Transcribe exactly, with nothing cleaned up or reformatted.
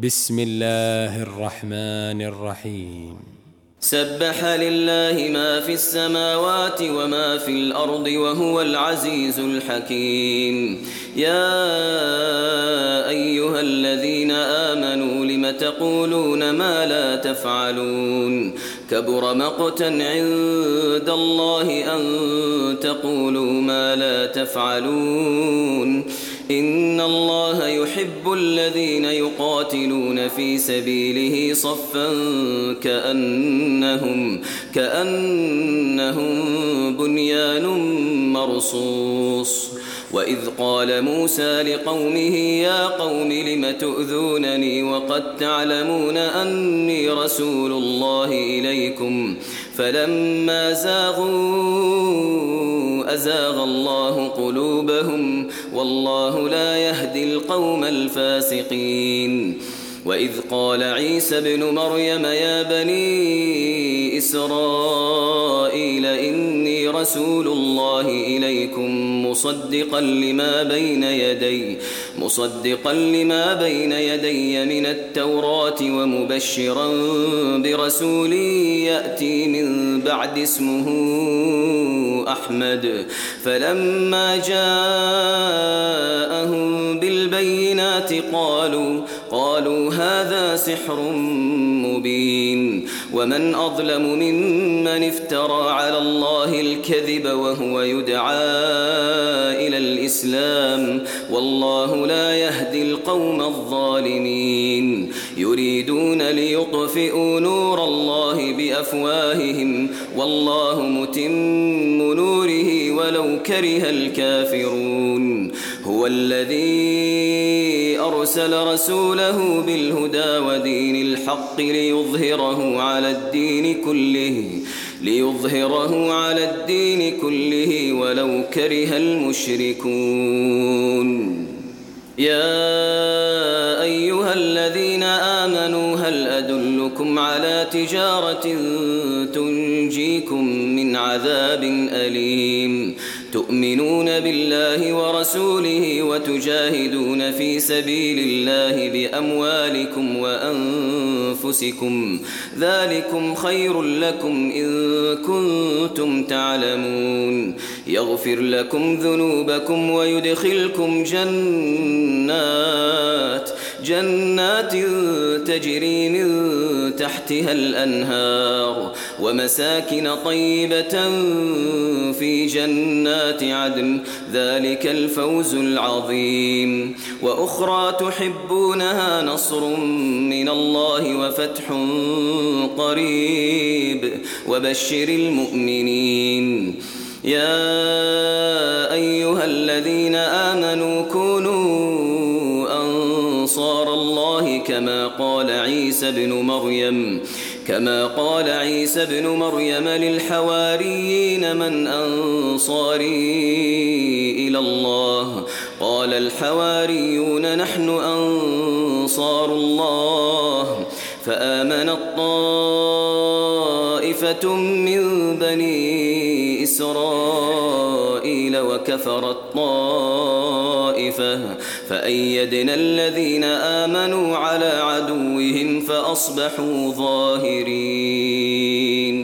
بسم الله الرحمن الرحيم. سبح لله ما في السماوات وما في الأرض وهو العزيز الحكيم. يا أيها الذين آمنوا لم تقولون ما لا تفعلون كبر مقتا عند الله أن تقولوا ما لا تفعلون إن الله يحب الذين يقاتلون في سبيله صفا كأنهم, كأنهم بنيان مرصوص. وإذ قال موسى لقومه يا قوم لم تؤذونني وقد تعلمون أني رسول الله إليكم فلما زاغوا أزاغ الله قلوبهم والله لا يهدي القوم الفاسقين. وإذ قال عيسى ابن مريم يا بني إسرائيل إني رسول الله إليكم مصدقا لما بين يدي مصدقا لما بين يدي من التوراة ومبشرا برسول يأتي من بعد اسمه أحمد. فلما جاءهم بالبينات قالوا قالوا هذا سحر مبين ومن أظلم ممن افترى على الله الكذب وهو يدعى إلى الإسلام والله لا يهدي القوم الظالمين. يريدون ليطفئوا نور الله بأفواههم والله متم نوره ولو كره الكافرون. هو الذي أرسل رسوله بالهدى ودين الحق ليظهره على الدين كله ليظهره على الدين كله ولو كره المشركون. يا أيها الذين آمنوا هل أدلكم على تجارة تنجيكم من عذاب أليم تؤمنون بالله ورسوله وتجاهدون في سبيل الله بأموالكم وأنفسكم ذلكم خير لكم إن كنتم تعلمون. يغفر لكم ذنوبكم ويدخلكم جنات جنات تجري من تحتها الأنهار ومساكن طيبة في جنات عدن ذلك الفوز العظيم. وأخرى تحبونها نصر من الله وفتح قريب وبشر المؤمنين. يا أيها الذين آمنوا كونوا أنصار الله كما قال عيسى بن مريم كما قال عيسى بن مريم للحواريين من أنصاري إلى الله قال الحواريون نحن أنصار الله فآمنت طائفة من بني إسرائيل وكفرت طائفة فأيدنا الذين آمنوا على عدوهم فأصبحوا ظاهرين.